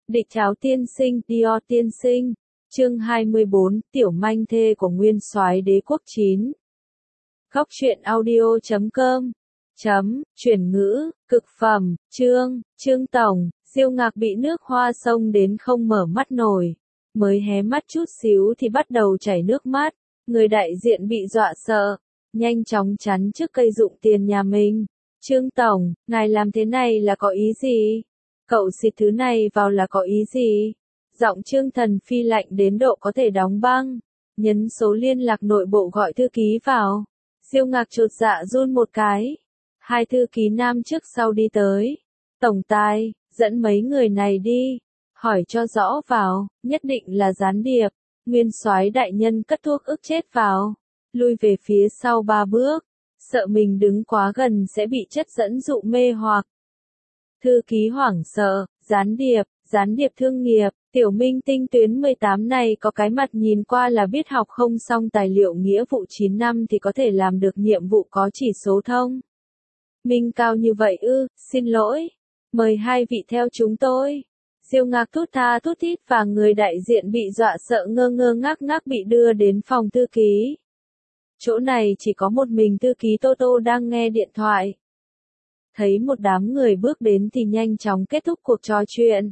Địch Cháo tiên sinh, Dior tiên sinh. Chương 24, tiểu manh thê của nguyên soái đế quốc 9. Góc truyện audio.com. Chuyển ngữ, cực phẩm, Trương Tổng, Diêu Ngạc bị nước hoa xông đến không mở mắt nổi. Mới hé mắt chút xíu thì bắt đầu chảy nước mắt, người đại diện bị dọa sợ, nhanh chóng chắn trước cây dụng tiền nhà mình. Trương Tổng, ngài làm thế này là có ý gì? Cậu xịt thứ này vào là có ý gì? Giọng Trương Thần Phi lạnh đến độ có thể đóng băng. Nhấn số liên lạc nội bộ gọi thư ký vào. Diêu Ngạc chột dạ run một cái. Hai thư ký nam trước sau đi tới. Tổng tài, dẫn mấy người này đi. Hỏi cho rõ vào, nhất định là gián điệp. Nguyên soái đại nhân cất thuốc ức chết vào. Lui về phía sau 3 bước. Sợ mình đứng quá gần sẽ bị chất dẫn dụ mê hoặc. Thư ký hoảng sợ, gián điệp thương nghiệp, tiểu minh tinh tuyến 18 này có cái mặt nhìn qua là biết học không xong tài liệu nghĩa vụ 9 năm thì có thể làm được nhiệm vụ có chỉ số thông. Minh cao như vậy ư, xin lỗi. Mời hai vị theo chúng tôi. Diêu Ngạc thút tha thút thít và người đại diện bị dọa sợ ngơ ngác bị đưa đến phòng thư ký. Chỗ này chỉ có một mình thư ký Tô Tô đang nghe điện thoại. Thấy một đám người bước đến thì nhanh chóng kết thúc cuộc trò chuyện.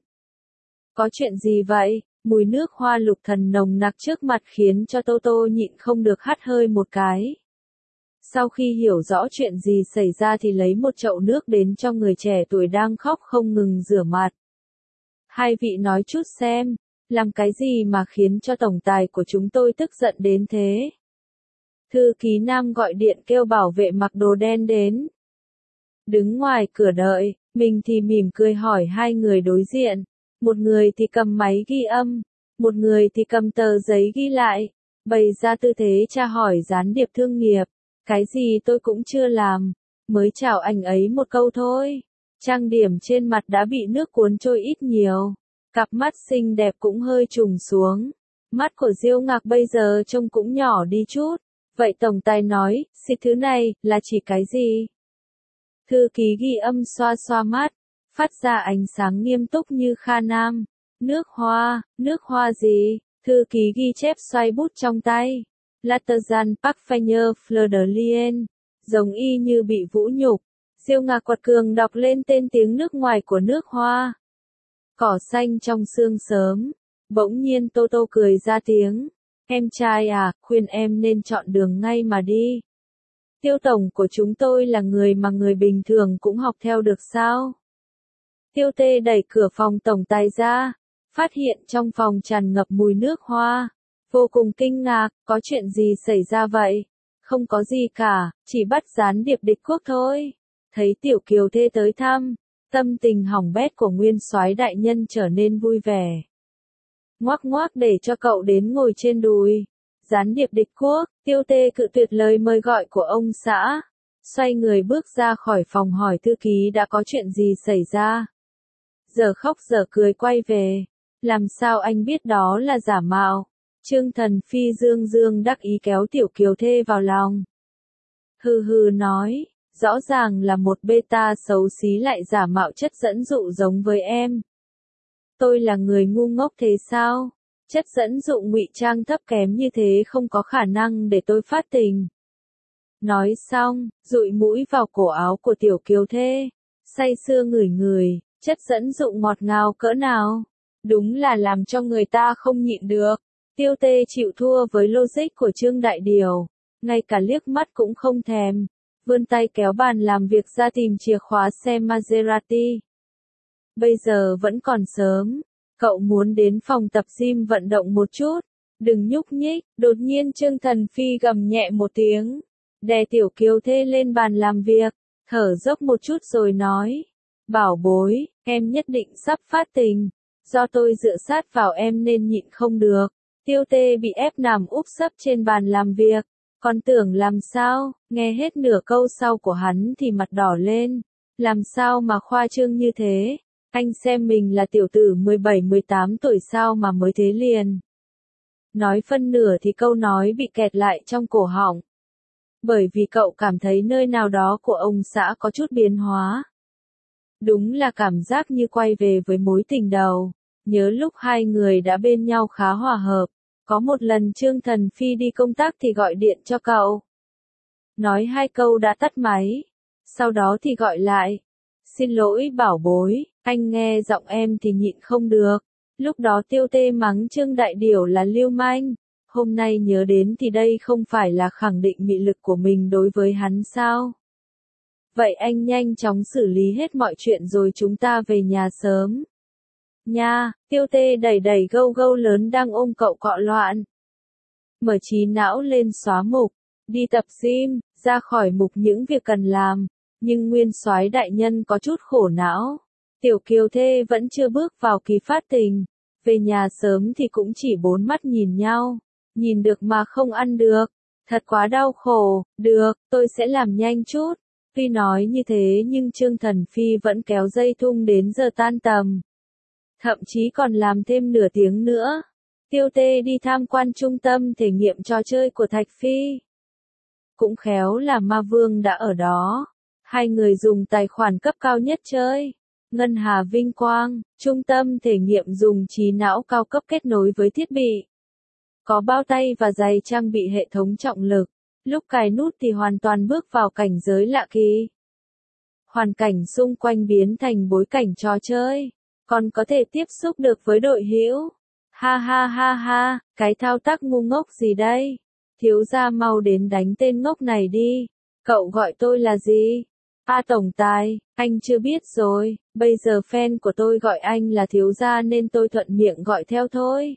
Có chuyện gì vậy? Mùi nước hoa lục thần nồng nặc trước mặt khiến cho Tô Tô nhịn không được hắt hơi một cái. Sau khi hiểu rõ chuyện gì xảy ra thì lấy một chậu nước đến cho người trẻ tuổi đang khóc không ngừng rửa mặt. Hai vị nói chút xem, làm cái gì mà khiến cho tổng tài của chúng tôi tức giận đến thế? Thư ký nam gọi điện kêu bảo vệ mặc đồ đen đến. Đứng ngoài cửa đợi, mình thì mỉm cười hỏi hai người đối diện. Một người thì cầm máy ghi âm, một người thì cầm tờ giấy ghi lại, bày ra tư thế tra hỏi gián điệp thương nghiệp. Cái gì tôi cũng chưa làm, mới chào anh ấy một câu thôi. Trang điểm trên mặt đã bị nước cuốn trôi ít nhiều, cặp mắt xinh đẹp cũng hơi trùng xuống. Mắt của Diêu Ngạc bây giờ trông cũng nhỏ đi chút. Vậy tổng tài nói, xịt thứ này, là chỉ cái gì? Thư ký ghi âm xoa xoa mắt, phát ra ánh sáng nghiêm túc như Kha Nam. Nước hoa gì? Thư ký ghi chép xoay bút trong tay. Latterjan Parfaigne Fleur de Lien, giống y như bị vũ nhục. Diêu Ngạc quật cường đọc lên tên tiếng nước ngoài của nước hoa. Cỏ xanh trong sương sớm. Bỗng nhiên Tô Tô cười ra tiếng. Em trai à, khuyên em nên chọn đường ngay mà đi. Tiêu tổng của chúng tôi là người mà người bình thường cũng học theo được sao? Tiêu Tê đẩy cửa phòng tổng tài ra, phát hiện trong phòng tràn ngập mùi nước hoa. Vô cùng kinh ngạc, có chuyện gì xảy ra vậy? Không có gì cả, chỉ bắt gián điệp địch quốc thôi. Thấy Tiểu Kiều Thê tới thăm, tâm tình hỏng bét của nguyên soái đại nhân trở nên vui vẻ. Ngoác để cho cậu đến ngồi trên đùi. Gián điệp địch quốc, Tiêu Tê cự tuyệt lời mời gọi của ông xã. Xoay người bước ra khỏi phòng hỏi thư ký đã có chuyện gì xảy ra. Giờ khóc giờ cười quay về. Làm sao anh biết đó là giả mạo? Trương Thần Phi dương đắc ý kéo Tiểu Kiều Thê vào lòng. Hừ nói, rõ ràng là một beta xấu xí lại giả mạo chất dẫn dụ giống với em. Tôi là người ngu ngốc thế sao? Chất dẫn dụ ngụy trang thấp kém như thế không có khả năng để tôi phát tình. Nói xong, dụi mũi vào cổ áo của Tiểu Kiều Thê, say sưa ngửi, chất dẫn dụ ngọt ngào cỡ nào. Đúng là làm cho người ta không nhịn được. Tiêu Tê chịu thua với logic của Trương Đại Điều, ngay cả liếc mắt cũng không thèm, vươn tay kéo bàn làm việc ra tìm chìa khóa xe Maserati. Bây giờ vẫn còn sớm, cậu muốn đến phòng tập gym vận động một chút, đừng nhúc nhích. Đột nhiên Trương Thần Phi gầm nhẹ một tiếng, đè Tiểu Kiều Thê lên bàn làm việc, thở dốc một chút rồi nói, bảo bối, em nhất định sắp phát tình, do tôi dựa sát vào em nên nhịn không được. Tiêu Tê bị ép nằm úp sấp trên bàn làm việc, còn tưởng làm sao, nghe hết nửa câu sau của hắn thì mặt đỏ lên, làm sao mà khoa trương như thế, anh xem mình là tiểu tử 17-18 tuổi sao mà mới thế liền. Nói phân nửa thì câu nói bị kẹt lại trong cổ họng, bởi vì cậu cảm thấy nơi nào đó của ông xã có chút biến hóa. Đúng là cảm giác như quay về với mối tình đầu. Nhớ lúc hai người đã bên nhau khá hòa hợp, có một lần Trương Thần Phi đi công tác thì gọi điện cho cậu. Nói hai câu đã tắt máy, sau đó thì gọi lại. Xin lỗi bảo bối, anh nghe giọng em thì nhịn không được. Lúc đó Tiêu Tê mắng Trương Đại Điểu là lưu manh. Hôm nay nhớ đến thì đây không phải là khẳng định mị lực của mình đối với hắn sao? Vậy anh nhanh chóng xử lý hết mọi chuyện rồi chúng ta về nhà sớm. Nha, Tiêu Tê đẩy đẩy gâu gâu lớn đang ôm cậu cọ loạn. Mở trí não lên xóa mục, đi tập gym, ra khỏi mục những việc cần làm. Nhưng nguyên soái đại nhân có chút khổ não. Tiểu Kiều Thê vẫn chưa bước vào kỳ phát tình. Về nhà sớm thì cũng chỉ bốn mắt nhìn nhau. Nhìn được mà không ăn được. Thật quá đau khổ. Được, tôi sẽ làm nhanh chút. Tuy nói như thế nhưng Trương Thần Phi vẫn kéo dây thung đến giờ tan tầm. Thậm chí còn làm thêm nửa tiếng nữa. Tiêu Tê đi tham quan trung tâm thể nghiệm trò chơi của Thạch Phi. Cũng khéo là Ma Vương đã ở đó. Hai người dùng tài khoản cấp cao nhất chơi. Ngân Hà Vinh Quang, trung tâm thể nghiệm dùng trí não cao cấp kết nối với thiết bị. Có bao tay và giày trang bị hệ thống trọng lực. Lúc cài nút thì hoàn toàn bước vào cảnh giới lạ kỳ. Hoàn cảnh xung quanh biến thành bối cảnh trò chơi. Còn có thể tiếp xúc được với đội hữu. Ha ha ha ha, cái thao tác ngu ngốc gì đây? Thiếu gia mau đến đánh tên ngốc này đi. Cậu gọi tôi là gì? Tổng tài, anh chưa biết rồi, bây giờ fan của tôi gọi anh là thiếu gia nên tôi thuận miệng gọi theo thôi.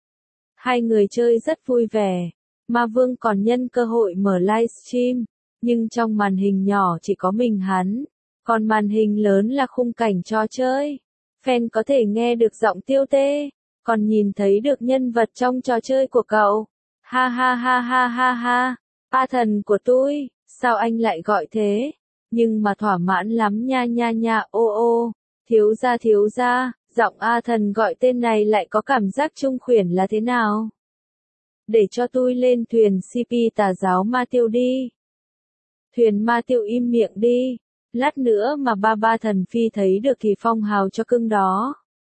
Hai người chơi rất vui vẻ. Ma Vương còn nhân cơ hội mở livestream, nhưng trong màn hình nhỏ chỉ có mình hắn, còn màn hình lớn là khung cảnh trò chơi. Fan có thể nghe được giọng Tiêu Tê, còn nhìn thấy được nhân vật trong trò chơi của cậu. Ha ha ha ha ha ha, thần của tôi, sao anh lại gọi thế? Nhưng mà thỏa mãn lắm nha nha nha, ô, thiếu gia, giọng thần gọi tên này lại có cảm giác trung khuyển là thế nào? Để cho tôi lên thuyền CP tà giáo Ma Tiêu đi. Thuyền Ma Tiêu im miệng đi, lát nữa mà ba Thần Phi thấy được thì phong hào cho cưng đó.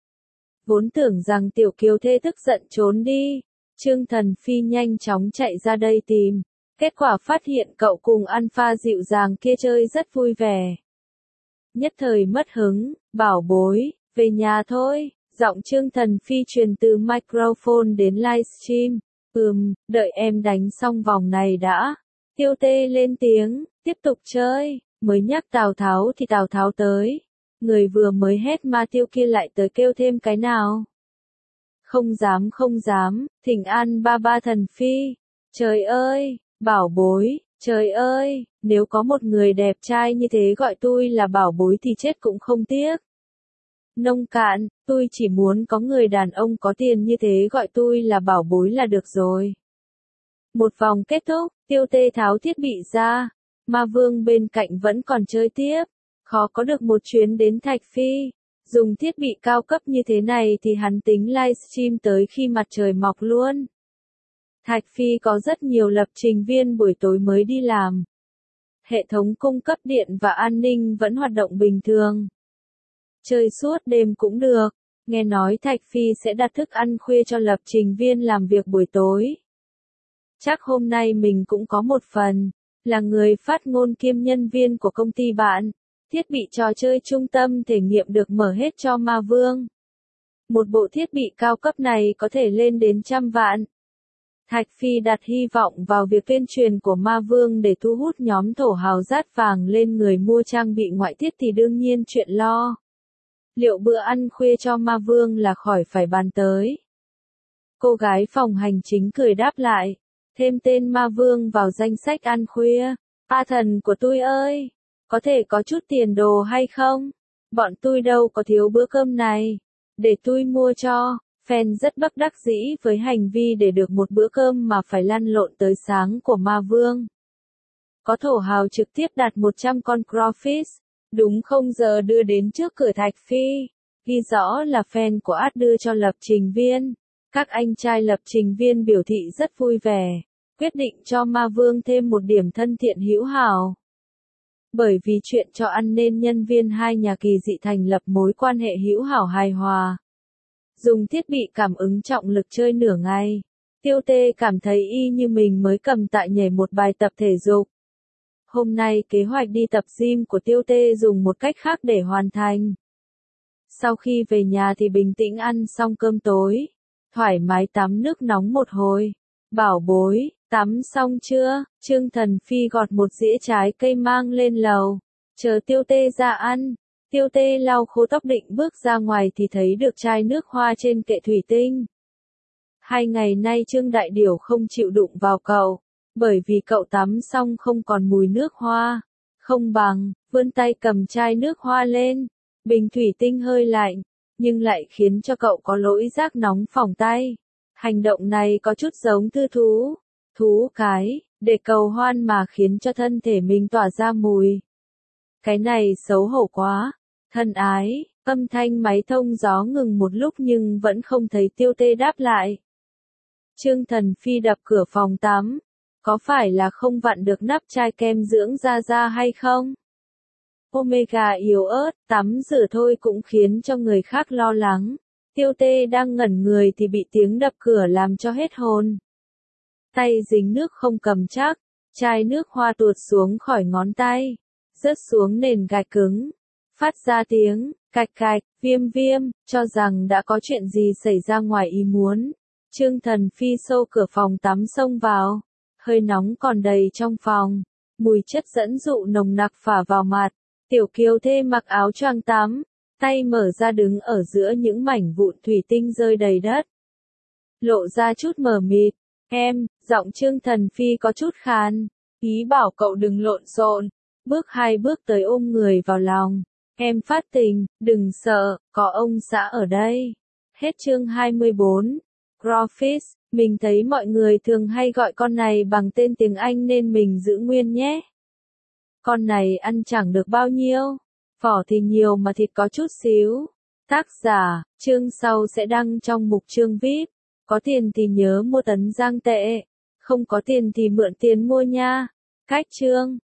Vốn tưởng rằng Tiểu Kiều Thê tức giận trốn đi, Trương Thần Phi nhanh chóng chạy ra đây tìm. Kết quả phát hiện cậu cùng Alpha dịu dàng kia chơi rất vui vẻ. Nhất thời mất hứng, bảo bối, về nhà thôi, giọng Trương Thần Phi truyền từ microphone đến livestream. Đợi em đánh xong vòng này đã. Tiêu Tê lên tiếng, tiếp tục chơi, mới nhắc Tào Tháo thì Tào Tháo tới. Người vừa mới hét Ma Tiêu kia lại tới kêu thêm cái nào. Không dám, thỉnh an ba Thần Phi. Trời ơi! Bảo bối, trời ơi, nếu có một người đẹp trai như thế gọi tôi là bảo bối thì chết cũng không tiếc. Nông cạn, tôi chỉ muốn có người đàn ông có tiền như thế gọi tôi là bảo bối là được rồi. Một vòng kết thúc, Tiêu Tê tháo thiết bị ra, Ma Vương bên cạnh vẫn còn chơi tiếp, khó có được một chuyến đến Thạch Phi. Dùng thiết bị cao cấp như thế này thì hắn tính livestream tới khi mặt trời mọc luôn. Thạch Phi có rất nhiều lập trình viên buổi tối mới đi làm. Hệ thống cung cấp điện và an ninh vẫn hoạt động bình thường. Chơi suốt đêm cũng được. Nghe nói Thạch Phi sẽ đặt thức ăn khuya cho lập trình viên làm việc buổi tối. Chắc hôm nay mình cũng có một phần. Là người phát ngôn kiêm nhân viên của công ty bạn. Thiết bị trò chơi trung tâm thể nghiệm được mở hết cho Ma Vương. Một bộ thiết bị cao cấp này có thể lên đến 100 vạn. Thạch Phi đặt hy vọng vào việc tuyên truyền của Ma Vương để thu hút nhóm thổ hào rát vàng lên người mua trang bị ngoại thiết thì đương nhiên chuyện lo. Liệu bữa ăn khuya cho Ma Vương là khỏi phải bàn tới. Cô gái phòng hành chính cười đáp lại, thêm tên Ma Vương vào danh sách ăn khuya. Thần của tôi ơi, có thể có chút tiền đồ hay không? Bọn tôi đâu có thiếu bữa cơm này. Để tôi mua cho. Fan rất bất đắc dĩ với hành vi để được một bữa cơm mà phải lăn lộn tới sáng của Ma Vương. Có thổ hào trực tiếp đặt 100 con crawfish, đúng không giờ đưa đến trước cửa Thạch Phi. Ghi rõ là fan của đưa cho lập trình viên. Các anh trai lập trình viên biểu thị rất vui vẻ, quyết định cho Ma Vương thêm một điểm thân thiện hữu hảo. Bởi vì chuyện cho ăn nên nhân viên hai nhà kỳ dị thành lập mối quan hệ hữu hảo hài hòa. dùng thiết bị cảm ứng trọng lực chơi nửa ngày. Tiêu Tê cảm thấy y như mình mới cầm tạ nhảy một bài tập thể dục. Hôm nay kế hoạch đi tập gym của Tiêu Tê dùng một cách khác để hoàn thành. Sau khi về nhà thì bình tĩnh ăn xong cơm tối, thoải mái tắm nước nóng một hồi. Bảo bối, tắm xong chưa? Trương Thần Phi gọt một dĩa trái cây mang lên lầu, chờ Tiêu Tê ra ăn. Tiêu Tê lau khô tóc định bước ra ngoài thì thấy được chai nước hoa trên kệ thủy tinh. 2 ngày nay Trương Đại Điểu không chịu đụng vào cậu, bởi vì cậu tắm xong không còn mùi nước hoa. Không bằng, vươn tay cầm chai nước hoa lên, bình thủy tinh hơi lạnh, nhưng lại khiến cho cậu có lỗi giác nóng phỏng tay. Hành động này có chút giống thư thú cái, để cầu hoan mà khiến cho thân thể mình tỏa ra mùi. Cái này xấu hổ quá. Thân ái, âm thanh máy thông gió ngừng một lúc nhưng vẫn không thấy Tiêu Tê đáp lại. Trương Thần Phi đập cửa phòng tắm. Có phải là không vặn được nắp chai kem dưỡng da hay không? Omega yếu ớt, tắm rửa thôi cũng khiến cho người khác lo lắng. Tiêu Tê đang ngẩn người thì bị tiếng đập cửa làm cho hết hồn. Tay dính nước không cầm chắc, chai nước hoa tuột xuống khỏi ngón tay, rớt xuống nền gạch cứng, phát ra tiếng cạch cạch, viêm, cho rằng đã có chuyện gì xảy ra ngoài ý muốn. Trương Thần Phi xô cửa phòng tắm xông vào, hơi nóng còn đầy trong phòng, mùi chất dẫn dụ nồng nặc phả vào mặt. Tiểu Kiều Thê mặc áo choàng tắm, tay mở ra đứng ở giữa những mảnh vụn thủy tinh rơi đầy đất. Lộ ra chút mờ mịt, giọng Trương Thần Phi có chút khàn, ý bảo cậu đừng lộn xộn, bước 2 bước tới ôm người vào lòng. Em phát tình, đừng sợ, có ông xã ở đây. Hết chương 24. Crawfish, mình thấy mọi người thường hay gọi con này bằng tên tiếng Anh nên mình giữ nguyên nhé. Con này ăn chẳng được bao nhiêu, vỏ thì nhiều mà thịt có chút xíu. Tác giả, chương sau sẽ đăng trong mục chương VIP. Có tiền thì nhớ mua tấn giang tệ, không có tiền thì mượn tiền mua nha. Cách chương